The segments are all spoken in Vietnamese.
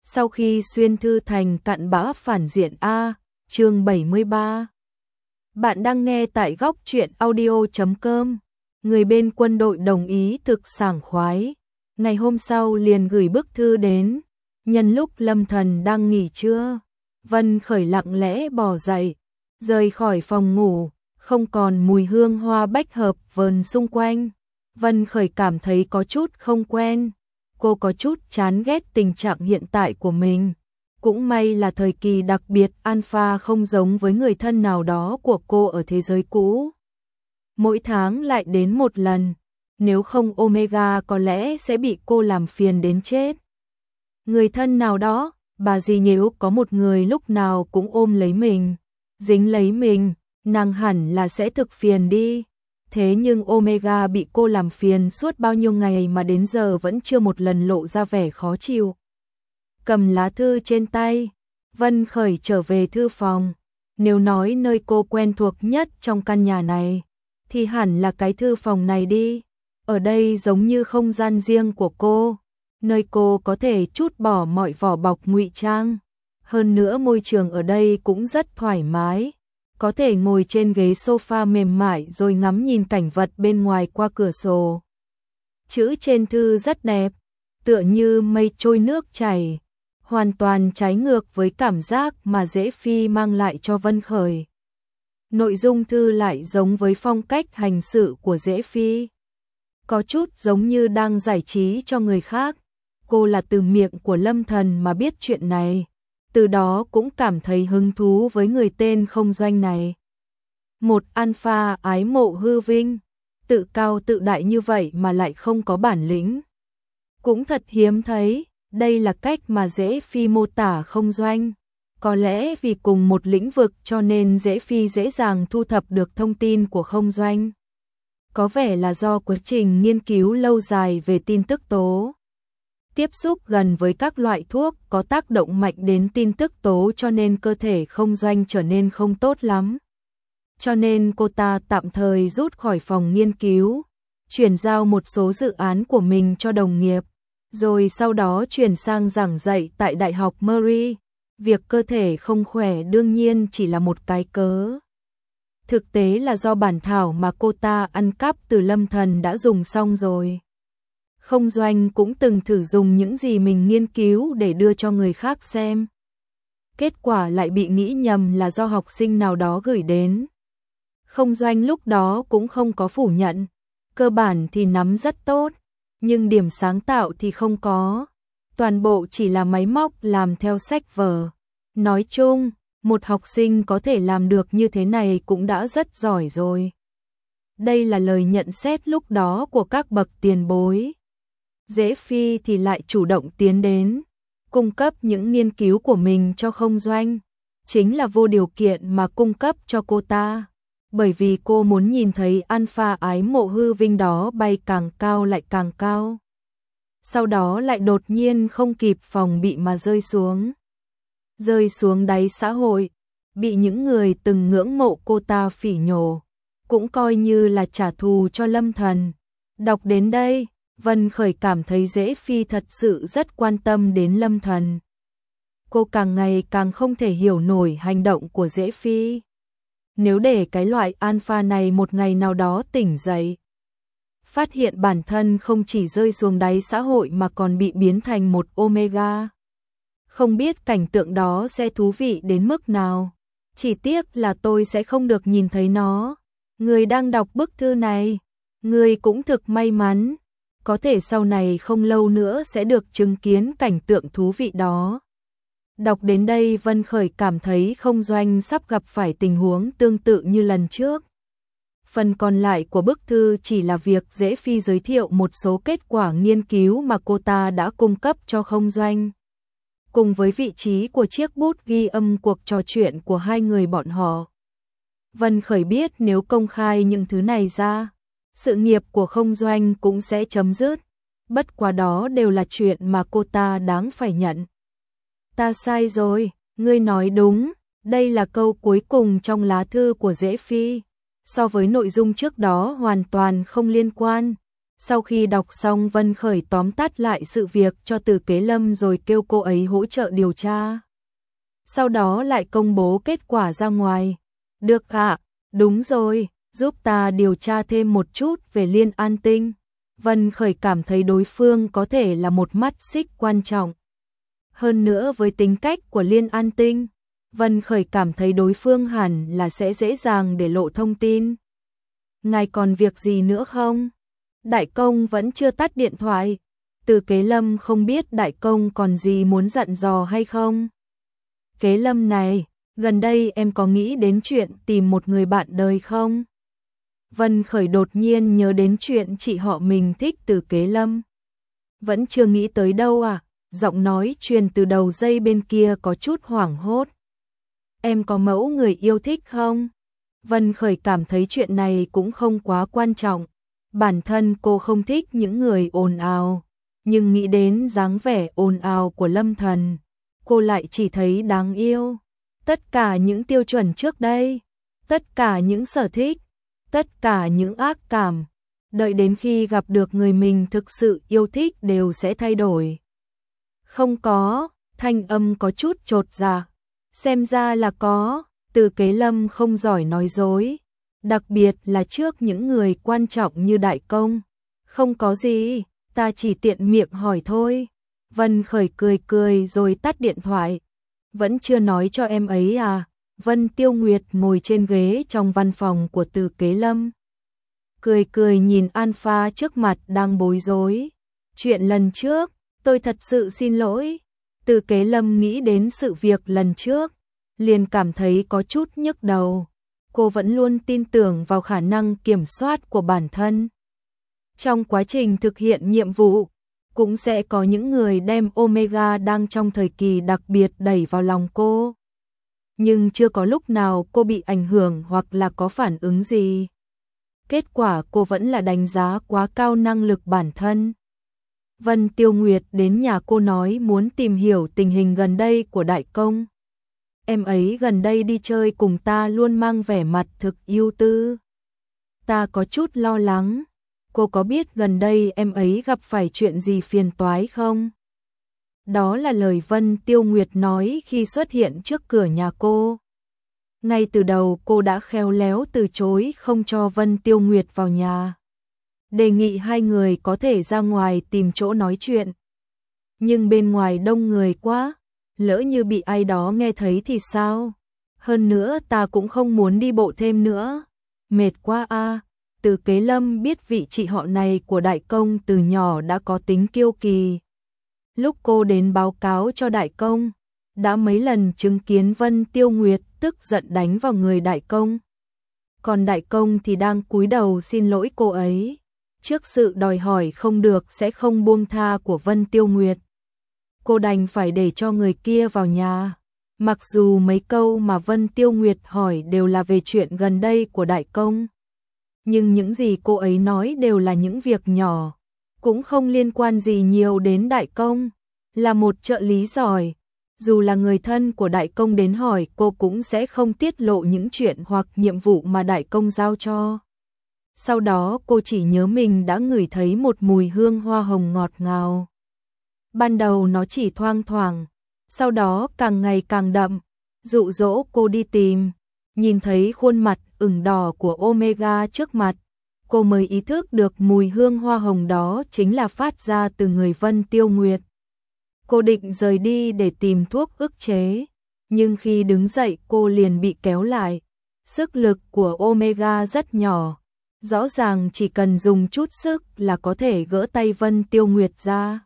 Sau khi xuyên thư thành cặn bã phản diện A, chương 73. Bạn đang nghe tại góc truyện audio.com. Người bên quân đội đồng ý thực sảng khoái. Ngày hôm sau liền gửi bức thư đến. Nhân lúc Lâm Thần đang nghỉ trưa, Vân Khởi lặng lẽ bò dậy, rời khỏi phòng ngủ, không còn mùi hương hoa bách hợp vờn xung quanh. Vân Khởi cảm thấy có chút không quen. Cô có chút chán ghét tình trạng hiện tại của mình. Cũng may là thời kỳ đặc biệt Alpha không giống với người thân nào đó của cô ở thế giới cũ. Mỗi tháng lại đến một lần, nếu không Omega có lẽ sẽ bị cô làm phiền đến chết. Người thân nào đó, bà dì nếu có một người lúc nào cũng ôm lấy mình, dính lấy mình, nàng hẳn là sẽ thực phiền đi. Thế nhưng Omega bị cô làm phiền suốt bao nhiêu ngày mà đến giờ vẫn chưa một lần lộ ra vẻ khó chịu. Cầm lá thư trên tay, Vân Khởi trở về thư phòng. Nếu nói nơi cô quen thuộc nhất trong căn nhà này, thì hẳn là cái thư phòng này đi. Ở đây giống như không gian riêng của cô, nơi cô có thể trút bỏ mọi vỏ bọc ngụy trang. Hơn nữa môi trường ở đây cũng rất thoải mái. Có thể ngồi trên ghế sofa mềm mại rồi ngắm nhìn cảnh vật bên ngoài qua cửa sổ. Chữ trên thư rất đẹp, tựa như mây trôi nước chảy, hoàn toàn trái ngược với cảm giác mà Dễ Phi mang lại cho Vân Khởi. Nội dung thư lại giống với phong cách hành sự của Dễ Phi, có chút giống như đang giải trí cho người khác. Cô là từ miệng của Lâm Thần mà biết chuyện này, từ đó cũng cảm thấy hứng thú với người tên Không Doanh này. Một alpha ái mộ hư vinh, tự cao tự đại như vậy mà lại không có bản lĩnh. Cũng thật hiếm thấy, đây là cách mà Dễ Phi mô tả Không Doanh. Có lẽ vì cùng một lĩnh vực cho nên Dễ Phi dễ dàng thu thập được thông tin của Không Doanh. Có vẻ là do quá trình nghiên cứu lâu dài về tin tức tố. Tiếp xúc gần với các loại thuốc có tác động mạnh đến tin tức tố cho nên cơ thể Không Doanh trở nên không tốt lắm. Cho nên cô ta tạm thời rút khỏi phòng nghiên cứu, chuyển giao một số dự án của mình cho đồng nghiệp, rồi sau đó chuyển sang giảng dạy tại Đại học Murray. Việc cơ thể không khỏe đương nhiên chỉ là một cái cớ. Thực tế là do bản thảo mà cô ta ăn cắp từ Lâm Thần đã dùng xong rồi. Không Doanh cũng từng thử dùng những gì mình nghiên cứu để đưa cho người khác xem. Kết quả lại bị nghĩ nhầm là do học sinh nào đó gửi đến. Không Doanh lúc đó cũng không có phủ nhận, cơ bản thì nắm rất tốt, nhưng điểm sáng tạo thì không có. Toàn bộ chỉ là máy móc làm theo sách vở. Nói chung, một học sinh có thể làm được như thế này cũng đã rất giỏi rồi. Đây là lời nhận xét lúc đó của các bậc tiền bối. Dễ Phi thì lại chủ động tiến đến, cung cấp những nghiên cứu của mình cho Không Doanh, chính là vô điều kiện mà cung cấp cho cô ta, bởi vì cô muốn nhìn thấy alpha ái mộ hư vinh đó bay càng cao lại càng cao. Sau đó lại đột nhiên không kịp phòng bị mà rơi xuống đáy xã hội, bị những người từng ngưỡng mộ cô ta phỉ nhổ, cũng coi như là trả thù cho Lâm Thần. Đọc đến đây, Vân Khởi cảm thấy Dễ Phi thật sự rất quan tâm đến Lâm Thần. Cô càng ngày càng không thể hiểu nổi hành động của Dễ Phi. Nếu để cái loại alpha này một ngày nào đó tỉnh dậy, phát hiện bản thân không chỉ rơi xuống đáy xã hội mà còn bị biến thành một omega, không biết cảnh tượng đó sẽ thú vị đến mức nào. Chỉ tiếc là tôi sẽ không được nhìn thấy nó. Người đang đọc bức thư này, người cũng thực may mắn, có thể sau này không lâu nữa sẽ được chứng kiến cảnh tượng thú vị đó. Đọc đến đây Vân Khởi cảm thấy Không Doanh sắp gặp phải tình huống tương tự như lần trước. Phần còn lại của bức thư chỉ là việc Dễ Phi giới thiệu một số kết quả nghiên cứu mà cô ta đã cung cấp cho Không Doanh, cùng với vị trí của chiếc bút ghi âm cuộc trò chuyện của hai người bọn họ. Vân Khởi biết nếu công khai những thứ này ra, sự nghiệp của Không Doanh cũng sẽ chấm dứt, bất quá đó đều là chuyện mà cô ta đáng phải nhận. Ta sai rồi, ngươi nói đúng, đây là câu cuối cùng trong lá thư của Dễ Phi. So với nội dung trước đó hoàn toàn không liên quan, Sau khi đọc xong Vân Khởi tóm tắt lại sự việc cho Từ Kế Lâm rồi kêu cô ấy hỗ trợ điều tra. Sau đó lại công bố kết quả ra ngoài. Được ạ, đúng rồi, giúp ta điều tra thêm một chút về Liên An Tinh. Vân Khởi cảm thấy đối phương có thể là một mắt xích quan trọng. Hơn nữa với tính cách của Liên An Tinh, Vân Khởi cảm thấy đối phương hẳn là sẽ dễ dàng để lộ thông tin. Ngài còn việc gì nữa không? Đại công vẫn chưa tắt điện thoại. Từ Kế Lâm không biết đại công còn gì muốn dặn dò hay không. Kế Lâm này, gần đây em có nghĩ đến chuyện tìm một người bạn đời không? Vân Khởi đột nhiên nhớ đến chuyện chị họ mình thích Từ Kế Lâm. Vẫn chưa nghĩ tới đâu à? Giọng nói truyền từ đầu dây bên kia có chút hoảng hốt. Em có mẫu người yêu thích không? Vân Khởi cảm thấy chuyện này cũng không quá quan trọng. Bản thân cô không thích những người ồn ào, nhưng nghĩ đến dáng vẻ ồn ào của Lâm Thần, cô lại chỉ thấy đáng yêu. Tất cả những tiêu chuẩn trước đây, tất cả những sở thích, tất cả những ác cảm, đợi đến khi gặp được người mình thực sự yêu thích đều sẽ thay đổi. Không có, thanh âm có chút chột dạ. Xem ra là có. Từ Kế Lâm không giỏi nói dối, đặc biệt là trước những người quan trọng như đại công. Không có gì, ta chỉ tiện miệng hỏi thôi. Vân Khởi cười cười rồi tắt điện thoại. Vẫn chưa nói cho em ấy à? Vân Tiêu Nguyệt ngồi trên ghế trong văn phòng của Từ Kế Lâm. Cười cười nhìn Alpha trước mặt đang bối rối. Chuyện lần trước, tôi thật sự xin lỗi. Từ Kế Lâm nghĩ đến sự việc lần trước, liền cảm thấy có chút nhức đầu. Cô vẫn luôn tin tưởng vào khả năng kiểm soát của bản thân. Trong quá trình thực hiện nhiệm vụ, cũng sẽ có những người đem Omega đang trong thời kỳ đặc biệt đẩy vào lòng cô. Nhưng chưa có lúc nào cô bị ảnh hưởng hoặc là có phản ứng gì. Kết quả cô vẫn là đánh giá quá cao năng lực bản thân. Vân Tiêu Nguyệt đến nhà cô nói muốn tìm hiểu tình hình gần đây của đại công. Em ấy gần đây đi chơi cùng ta luôn mang vẻ mặt thực ưu tư. Ta có chút lo lắng. Cô có biết gần đây em ấy gặp phải chuyện gì phiền toái không? Đó là lời Vân Tiêu Nguyệt nói khi xuất hiện trước cửa nhà cô. Ngay từ đầu cô đã khéo léo từ chối không cho Vân Tiêu Nguyệt vào nhà. Đề nghị hai người có thể ra ngoài tìm chỗ nói chuyện. Nhưng bên ngoài đông người quá, lỡ như bị ai đó nghe thấy thì sao? Hơn nữa ta cũng không muốn đi bộ thêm nữa. Mệt quá a. Từ Kế Lâm biết vị chị họ này của đại công từ nhỏ đã có tính kiêu kỳ. Lúc cô đến báo cáo cho đại công, đã mấy lần chứng kiến Vân Tiêu Nguyệt tức giận đánh vào người đại công. Còn đại công thì đang cúi đầu xin lỗi cô ấy. Trước sự đòi hỏi không được sẽ không buông tha của Vân Tiêu Nguyệt, cô đành phải để cho người kia vào nhà. Mặc dù mấy câu mà Vân Tiêu Nguyệt hỏi đều là về chuyện gần đây của đại công, nhưng những gì cô ấy nói đều là những việc nhỏ, cũng không liên quan gì nhiều đến đại công. Là một trợ lý giỏi, dù là người thân của đại công đến hỏi cô cũng sẽ không tiết lộ những chuyện hoặc nhiệm vụ mà đại công giao cho. Sau đó cô chỉ nhớ mình đã ngửi thấy một mùi hương hoa hồng ngọt ngào. Ban đầu nó chỉ thoang thoảng, sau đó càng ngày càng đậm, dụ dỗ cô đi tìm. Nhìn thấy khuôn mặt ửng đỏ của Omega trước mặt, cô mới ý thức được mùi hương hoa hồng đó chính là phát ra từ người Vân Tiêu Nguyệt. Cô định rời đi để tìm thuốc ức chế, nhưng khi đứng dậy cô liền bị kéo lại. Sức lực của Omega rất nhỏ, rõ ràng chỉ cần dùng chút sức là có thể gỡ tay Vân Tiêu Nguyệt ra.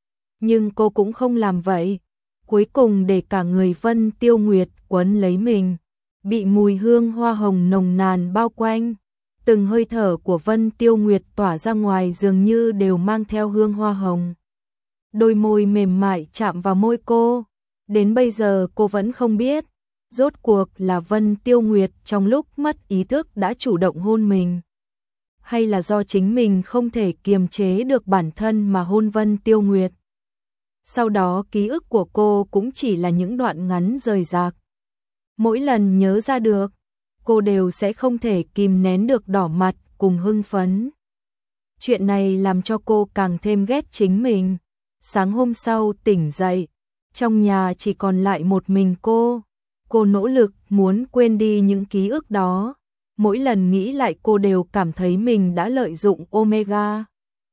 Nhưng cô cũng không làm vậy, cuối cùng để cả người Vân Tiêu Nguyệt quấn lấy mình, bị mùi hương hoa hồng nồng nàn bao quanh. Từng hơi thở của Vân Tiêu Nguyệt tỏa ra ngoài dường như đều mang theo hương hoa hồng. Đôi môi mềm mại chạm vào môi cô. Đến bây giờ cô vẫn không biết, rốt cuộc là Vân Tiêu Nguyệt trong lúc mất ý thức đã chủ động hôn mình, hay là do chính mình không thể kiềm chế được bản thân mà hôn Vân Tiêu Nguyệt. Sau đó ký ức của cô cũng chỉ là những đoạn ngắn rời rạc. Mỗi lần nhớ ra được, cô đều sẽ không thể kìm nén được đỏ mặt cùng hưng phấn. Chuyện này làm cho cô càng thêm ghét chính mình. Sáng hôm sau tỉnh dậy, trong nhà chỉ còn lại một mình cô. Cô nỗ lực muốn quên đi những ký ức đó. Mỗi lần nghĩ lại cô đều cảm thấy mình đã lợi dụng Omega.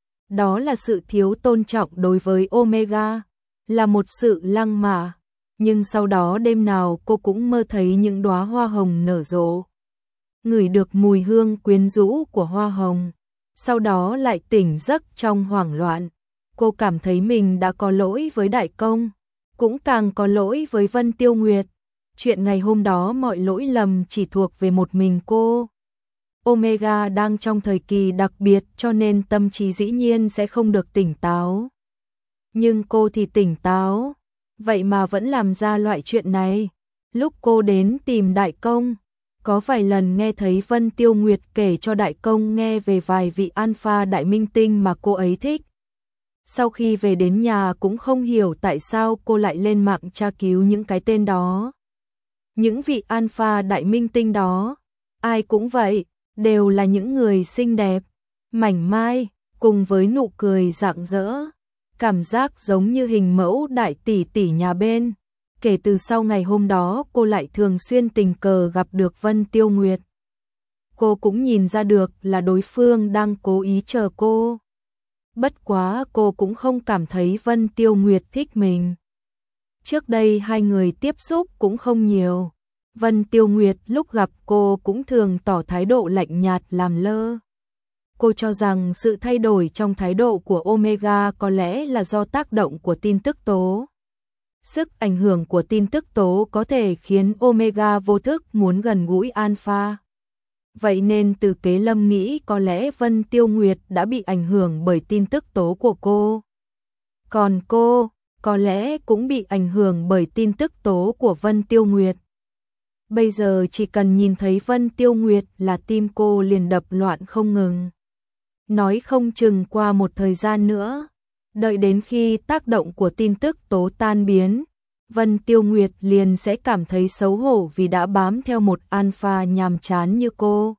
Đó là sự thiếu tôn trọng đối với Omega, là một sự lăng mạ. Nhưng sau đó đêm nào cô cũng mơ thấy những đóa hoa hồng nở rộ. Ngửi được mùi hương quyến rũ của hoa hồng. Sau đó lại tỉnh giấc trong hoảng loạn. Cô cảm thấy mình đã có lỗi với Đại Công, cũng càng có lỗi với Vân Tiêu Nguyệt. Chuyện ngày hôm đó mọi lỗi lầm chỉ thuộc về một mình cô. Omega đang trong thời kỳ đặc biệt cho nên tâm trí dĩ nhiên sẽ không được tỉnh táo. Nhưng cô thì tỉnh táo, vậy mà vẫn làm ra loại chuyện này. Lúc cô đến tìm Đại Công, có vài lần nghe thấy Vân Tiêu Nguyệt kể cho Đại Công nghe về vài vị alpha đại minh tinh mà cô ấy thích. Sau khi về đến nhà cũng không hiểu tại sao cô lại lên mạng tra cứu những cái tên đó. Những vị alpha đại minh tinh đó, ai cũng vậy, đều là những người xinh đẹp, mảnh mai, cùng với nụ cười rạng rỡ. Cảm giác giống như hình mẫu đại tỷ tỷ nhà bên. Kể từ sau ngày hôm đó cô lại thường xuyên tình cờ gặp được Vân Tiêu Nguyệt. Cô cũng nhìn ra được là đối phương đang cố ý chờ cô. Bất quá cô cũng không cảm thấy Vân Tiêu Nguyệt thích mình. Trước đây hai người tiếp xúc cũng không nhiều. Vân Tiêu Nguyệt lúc gặp cô cũng thường tỏ thái độ lạnh nhạt làm lơ. Cô cho rằng sự thay đổi trong thái độ của Omega có lẽ là do tác động của tin tức tố. Sức ảnh hưởng của tin tức tố có thể khiến Omega vô thức muốn gần gũi Alpha. Vậy nên Từ Kế Lâm nghĩ có lẽ Vân Tiêu Nguyệt đã bị ảnh hưởng bởi tin tức tố của cô. Còn cô, có lẽ cũng bị ảnh hưởng bởi tin tức tố của Vân Tiêu Nguyệt. Bây giờ chỉ cần nhìn thấy Vân Tiêu Nguyệt là tim cô liền đập loạn không ngừng. Nói không chừng qua một thời gian nữa, đợi đến khi tác động của tin tức tố tan biến, Vân Tiêu Nguyệt liền sẽ cảm thấy xấu hổ vì đã bám theo một alpha nhàm chán như cô.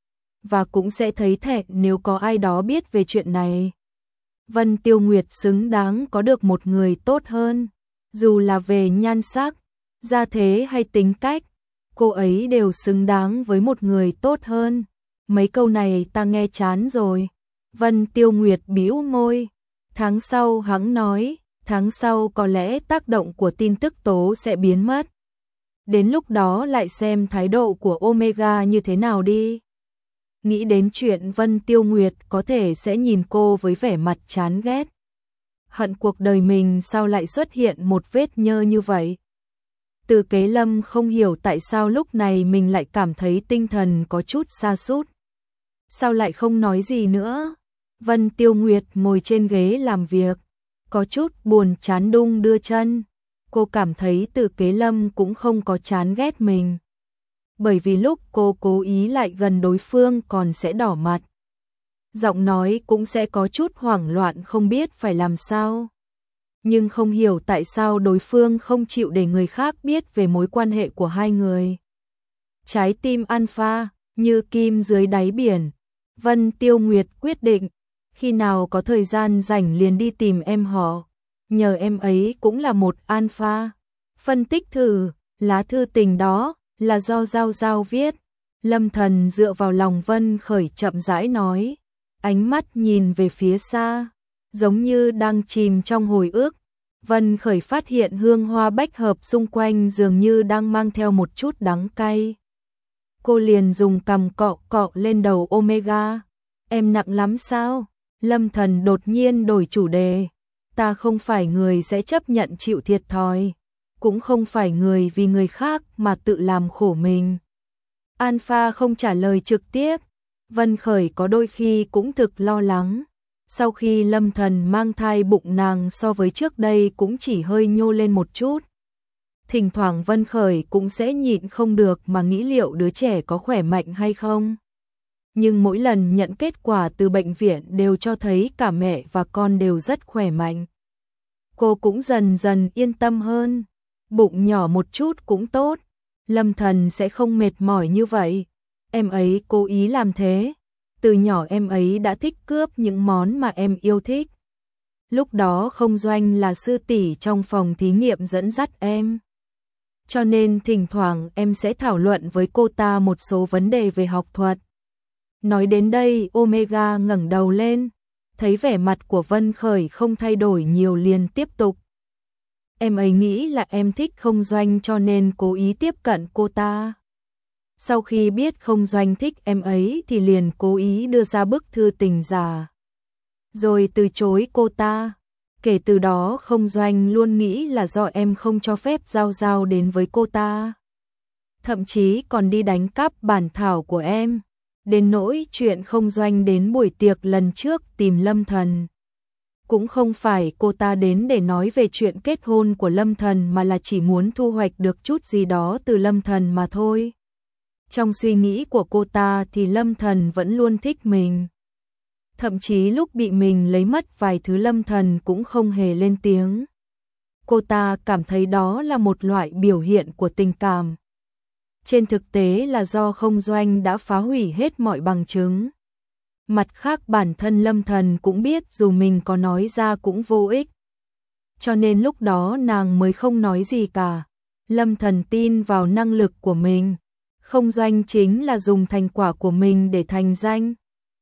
Và cũng sẽ thấy thẹn nếu có ai đó biết về chuyện này. Vân Tiêu Nguyệt xứng đáng có được một người tốt hơn, dù là về nhan sắc, gia thế hay tính cách, cô ấy đều xứng đáng với một người tốt hơn. Mấy câu này ta nghe chán rồi. Vân Tiêu Nguyệt bĩu môi. Tháng sau hắn nói, tháng sau có lẽ tác động của tin tức tố sẽ biến mất. Đến lúc đó lại xem thái độ của Omega như thế nào đi. Nghĩ đến chuyện Vân Tiêu Nguyệt có thể sẽ nhìn cô với vẻ mặt chán ghét. Hận cuộc đời mình sao lại xuất hiện một vết nhơ như vậy. Từ Kế Lâm không hiểu tại sao lúc này mình lại cảm thấy tinh thần có chút sa sút. Sao lại không nói gì nữa? Vân Tiêu Nguyệt ngồi trên ghế làm việc, có chút buồn chán đung đưa chân. Cô cảm thấy Từ Kế Lâm cũng không có chán ghét mình. Bởi vì lúc cô cố ý lại gần đối phương còn sẽ đỏ mặt. Giọng nói cũng sẽ có chút hoảng loạn không biết phải làm sao. Nhưng không hiểu tại sao đối phương không chịu để người khác biết về mối quan hệ của hai người. Trái tim alpha, như kim dưới đáy biển. Vân Tiêu Nguyệt quyết định, khi nào có thời gian rảnh liền đi tìm em họ. Nhờ em ấy cũng là một alpha. Phân tích thử, lá thư tình đó là do Giao Giao viết. Lâm Thần dựa vào lòng Vân Khởi chậm rãi nói, ánh mắt nhìn về phía xa, giống như đang chìm trong hồi ức. Vân Khởi phát hiện hương hoa bách hợp xung quanh dường như đang mang theo một chút đắng cay. Cô liền dùng cằm cọ cọ lên đầu Omega. Em nặng lắm sao? Lâm Thần đột nhiên đổi chủ đề. Ta không phải người sẽ chấp nhận chịu thiệt thòi, cũng không phải người vì người khác mà tự làm khổ mình. Alpha không trả lời trực tiếp. Vân Khởi có đôi khi cũng thực lo lắng. Sau khi Lâm Thần mang thai bụng nàng so với trước đây cũng chỉ hơi nhô lên một chút. Thỉnh thoảng Vân Khởi cũng sẽ nhịn không được mà nghĩ liệu đứa trẻ có khỏe mạnh hay không. Nhưng mỗi lần nhận kết quả từ bệnh viện đều cho thấy cả mẹ và con đều rất khỏe mạnh. Cô cũng dần dần yên tâm hơn. Bụng nhỏ một chút cũng tốt. Lâm Thần sẽ không mệt mỏi như vậy. Em ấy cố ý làm thế. Từ nhỏ em ấy đã thích cướp những món mà em yêu thích. Lúc đó Không Doanh là sư tỷ trong phòng thí nghiệm dẫn dắt em. Cho nên thỉnh thoảng em sẽ thảo luận với cô ta một số vấn đề về học thuật. Nói đến đây, Omega ngẩng đầu lên, thấy vẻ mặt của Vân Khởi không thay đổi nhiều liền tiếp tục. Em ấy nghĩ là em thích Không Doanh cho nên cố ý tiếp cận cô ta. Sau khi biết Không Doanh thích em ấy thì liền cố ý đưa ra bức thư tình giả, rồi từ chối cô ta. Kể từ đó Không Doanh luôn nghĩ là do em không cho phép Giao Giao đến với cô ta. Thậm chí còn đi đánh cắp bản thảo của em. Đến nỗi chuyện Không Doanh đến buổi tiệc lần trước tìm Lâm Thần. Cũng không phải cô ta đến để nói về chuyện kết hôn của Lâm Thần mà là chỉ muốn thu hoạch được chút gì đó từ Lâm Thần mà thôi. Trong suy nghĩ của cô ta thì Lâm Thần vẫn luôn thích mình. Thậm chí lúc bị mình lấy mất vài thứ Lâm Thần cũng không hề lên tiếng. Cô ta cảm thấy đó là một loại biểu hiện của tình cảm. Trên thực tế là do Không Doanh đã phá hủy hết mọi bằng chứng. Mặt khác bản thân Lâm Thần cũng biết dù mình có nói ra cũng vô ích. Cho nên lúc đó nàng mới không nói gì cả. Lâm Thần tin vào năng lực của mình. Không Doanh chính là dùng thành quả của mình để thành danh.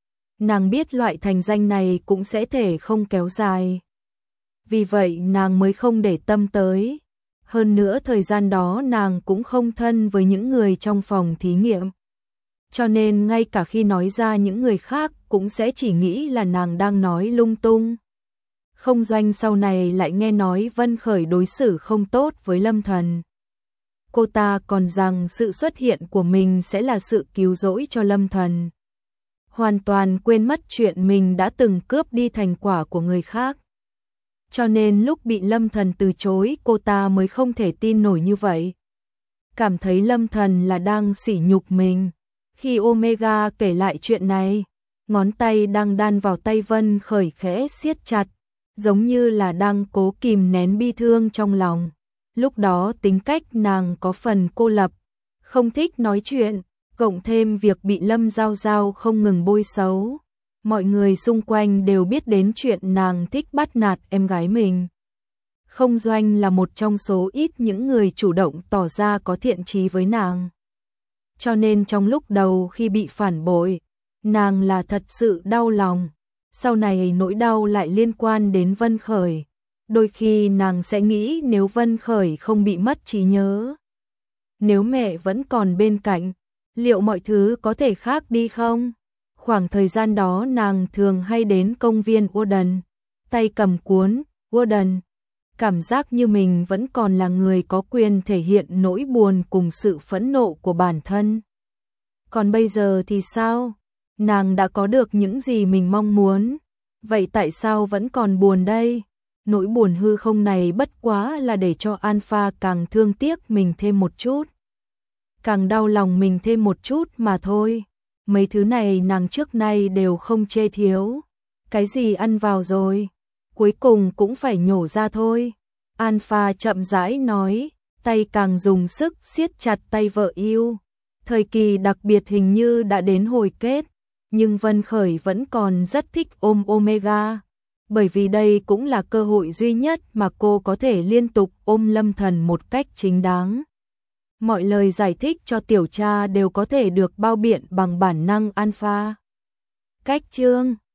Nàng biết loại thành danh này cũng sẽ thể không kéo dài. Vì vậy nàng mới không để tâm tới. Hơn nữa thời gian đó nàng cũng không thân với những người trong phòng thí nghiệm. Cho nên ngay cả khi nói ra những người khác cũng sẽ chỉ nghĩ là nàng đang nói lung tung. Không Doanh sau này lại nghe nói Vân Khởi đối xử không tốt với Lâm Thần. Cô ta còn rằng sự xuất hiện của mình sẽ là sự cứu rỗi cho Lâm Thần. Hoàn toàn quên mất chuyện mình đã từng cướp đi thành quả của người khác. Cho nên lúc bị Lâm Thần từ chối cô ta mới không thể tin nổi như vậy. Cảm thấy Lâm Thần là đang sỉ nhục mình. Khi Omega kể lại chuyện này, ngón tay đang đan vào tay Vân Khởi khẽ siết chặt, giống như là đang cố kìm nén bi thương trong lòng. Lúc đó tính cách nàng có phần cô lập, không thích nói chuyện, cộng thêm việc bị Lâm Giao Giao không ngừng bôi xấu. Mọi người xung quanh đều biết đến chuyện nàng thích bắt nạt em gái mình. Không Doanh là một trong số ít những người chủ động tỏ ra có thiện chí với nàng. Cho nên trong lúc đầu khi bị phản bội, nàng là thật sự đau lòng. Sau này nỗi đau lại liên quan đến Vân Khởi. Đôi khi nàng sẽ nghĩ nếu Vân Khởi không bị mất trí nhớ, nếu mẹ vẫn còn bên cạnh, liệu mọi thứ có thể khác đi không? Khoảng thời gian đó nàng thường hay đến công viên Warden, tay cầm cuốn Warden, cảm giác như mình vẫn còn là người có quyền thể hiện nỗi buồn cùng sự phẫn nộ của bản thân. Còn bây giờ thì sao? Nàng đã có được những gì mình mong muốn, vậy tại sao vẫn còn buồn đây? Nỗi buồn hư không này bất quá là để cho Alpha càng thương tiếc mình thêm một chút, càng đau lòng mình thêm một chút mà thôi. Mấy thứ này nàng trước nay đều không chê thiếu. Cái gì ăn vào rồi, cuối cùng cũng phải nhổ ra thôi. Alpha chậm rãi nói, tay càng dùng sức siết chặt tay vợ yêu. Thời kỳ đặc biệt hình như đã đến hồi kết, nhưng Vân Khởi vẫn còn rất thích ôm Omega. Bởi vì đây cũng là cơ hội duy nhất mà cô có thể liên tục ôm Lâm Thần một cách chính đáng. Mọi lời giải thích cho tiểu cha đều có thể được bao biện bằng bản năng Alpha. Cách chương